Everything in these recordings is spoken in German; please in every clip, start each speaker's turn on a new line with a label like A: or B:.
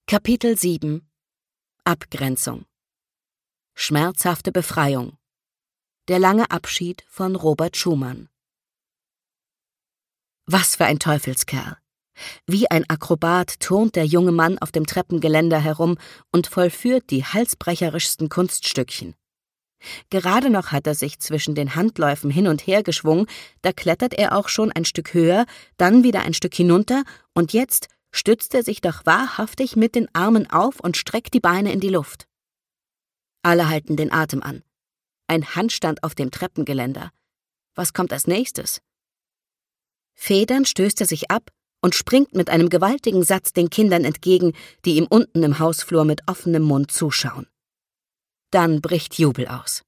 A: Kapitel 7 Abgrenzung. Schmerzhafte Befreiung. Der lange Abschied von Robert Schumann. Was für ein Teufelskerl! Wie ein Akrobat turnt der junge Mann auf dem Treppengeländer herum und vollführt die halsbrecherischsten Kunststückchen. Gerade noch hat er sich zwischen den Handläufen hin und her geschwungen, da klettert er auch schon ein Stück höher, dann wieder ein Stück hinunter, und jetzt stützt er sich doch wahrhaftig mit den Armen auf und streckt die Beine in die Luft. Alle halten den Atem an. Ein Handstand auf dem Treppengeländer. Was kommt als nächstes? Federnd stößt er sich ab und springt mit einem gewaltigen Satz den Kindern entgegen, die ihm unten im Hausflur mit offenem Mund zuschauen. Dann bricht Jubel aus.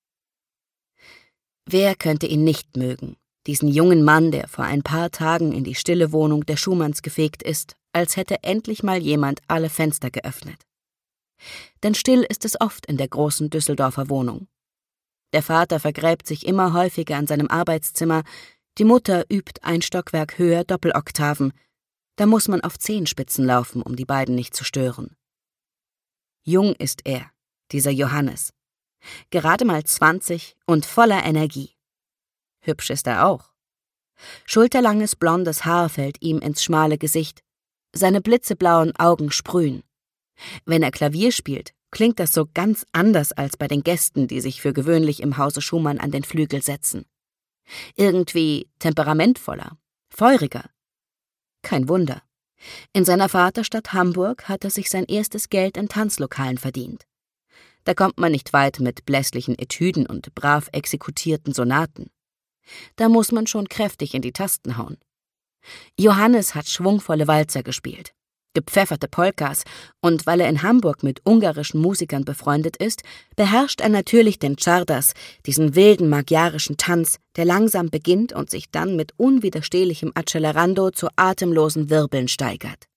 A: Wer könnte ihn nicht mögen, diesen jungen Mann, der vor ein paar Tagen in die stille Wohnung der Schumanns gefegt ist, als hätte endlich mal jemand alle Fenster geöffnet. Denn still ist es oft in der großen Düsseldorfer Wohnung. Der Vater vergräbt sich immer häufiger an seinem Arbeitszimmer, die Mutter übt ein Stockwerk höher Doppeloktaven. Da muss man auf Zehenspitzen laufen, um die beiden nicht zu stören. Jung ist er, dieser Johannes. Gerade mal 20 und voller Energie. Hübsch ist er auch. Schulterlanges blondes Haar fällt ihm ins schmale Gesicht. Seine blitzeblauen Augen sprühen. Wenn er Klavier spielt, klingt das so ganz anders als bei den Gästen, die sich für gewöhnlich im Hause Schumann an den Flügel setzen. Irgendwie temperamentvoller, feuriger. Kein Wunder. In seiner Vaterstadt Hamburg hat er sich sein erstes Geld in Tanzlokalen verdient. Da kommt man nicht weit mit blässlichen Etüden und brav exekutierten Sonaten. Da muss man schon kräftig in die Tasten hauen. Johannes hat schwungvolle Walzer gespielt, gepfefferte Polkas, und weil er in Hamburg mit ungarischen Musikern befreundet ist, beherrscht er natürlich den Czardas, diesen wilden magyarischen Tanz, der langsam beginnt und sich dann mit unwiderstehlichem Accelerando zu atemlosen Wirbeln steigert.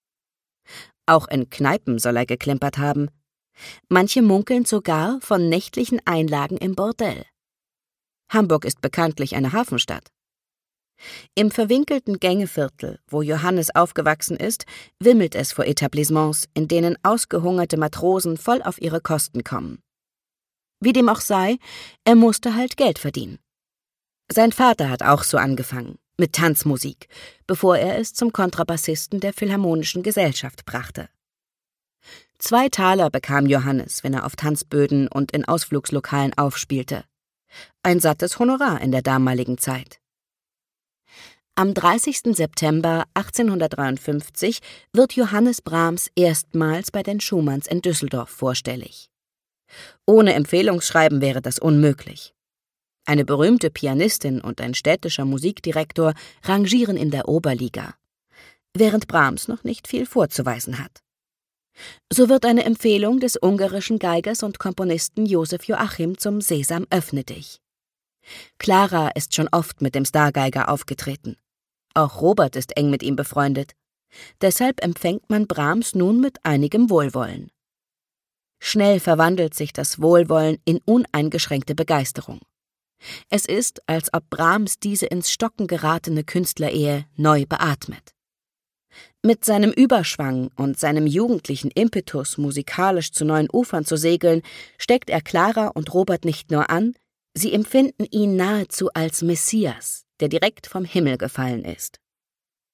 A: Auch in Kneipen soll er geklimpert haben. Manche munkeln sogar von nächtlichen Einlagen im Bordell. Hamburg ist bekanntlich eine Hafenstadt. Im verwinkelten Gängeviertel, wo Johannes aufgewachsen ist, wimmelt es vor Etablissements, in denen ausgehungerte Matrosen voll auf ihre Kosten kommen. Wie dem auch sei, er musste halt Geld verdienen. Sein Vater hat auch so angefangen, mit Tanzmusik, bevor er es zum Kontrabassisten der Philharmonischen Gesellschaft brachte. 2 Taler bekam Johannes, wenn er auf Tanzböden und in Ausflugslokalen aufspielte. Ein sattes Honorar in der damaligen Zeit. Am 30. September 1853 wird Johannes Brahms erstmals bei den Schumanns in Düsseldorf vorstellig. Ohne Empfehlungsschreiben wäre das unmöglich. Eine berühmte Pianistin und ein städtischer Musikdirektor rangieren in der Oberliga, während Brahms noch nicht viel vorzuweisen hat. So wird eine Empfehlung des ungarischen Geigers und Komponisten Josef Joachim zum Sesam, öffne dich. Clara ist schon oft mit dem Stargeiger aufgetreten. Auch Robert ist eng mit ihm befreundet. Deshalb empfängt man Brahms nun mit einigem Wohlwollen. Schnell verwandelt sich das Wohlwollen in uneingeschränkte Begeisterung. Es ist, als ob Brahms diese ins Stocken geratene Künstlerehe neu beatmet. Mit seinem Überschwang und seinem jugendlichen Impetus, musikalisch zu neuen Ufern zu segeln, steckt er Clara und Robert nicht nur an, sie empfinden ihn nahezu als Messias, der direkt vom Himmel gefallen ist.